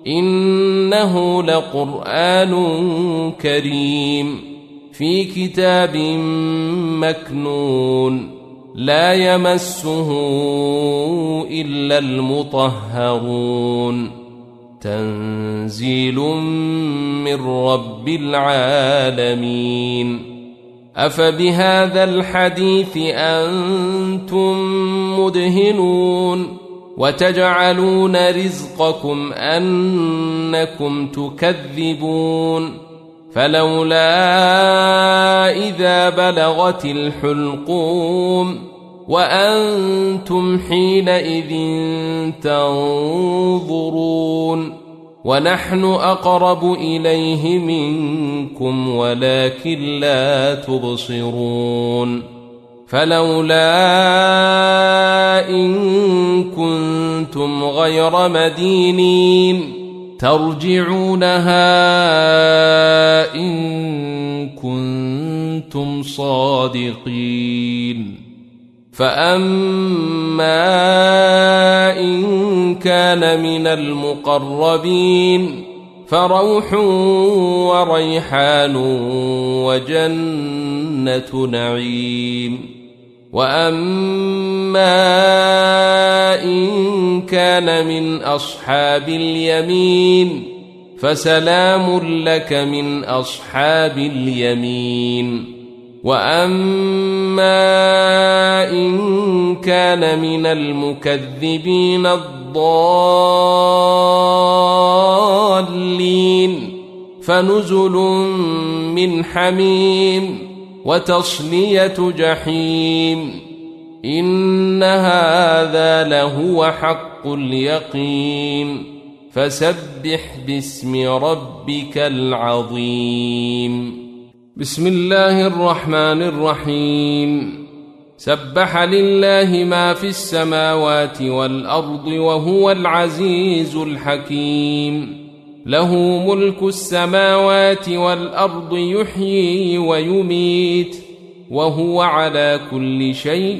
إنه لقرآن كريم في كتاب مكنون لا يمسه إلا المطهرون تنزيل من رب العالمين أفبهذا الحديث أنتم مدهنون وتجعلون رزقكم أنكم تكذبون فلولا إذا بلغت الحلقوم وأنتم حينئذ تنظرون ونحن أقرب إليه منكم ولكن لا تبصرون فلولا إن كنتم غير مدينين ترجعونها إن كنتم صادقين فأما إن كان من المقربين فروح وريحان وجنة نعيم وأما إن كان من أصحاب اليمين فسلام لك من أصحاب اليمين وأما إن كان من المكذبين الضالين فنزل من حميم وتصلية جحيم إن هذا لهو حق اليقين فسبح باسم ربك العظيم بسم الله الرحمن الرحيم سبح لله ما في السماوات والأرض وهو العزيز الحكيم له ملك السماوات والأرض يحيي ويميت وهو على كل شيء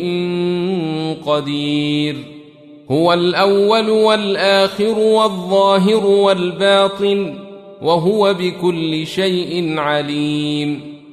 قدير هو الأول والآخر والظاهر والباطن وهو بكل شيء عليم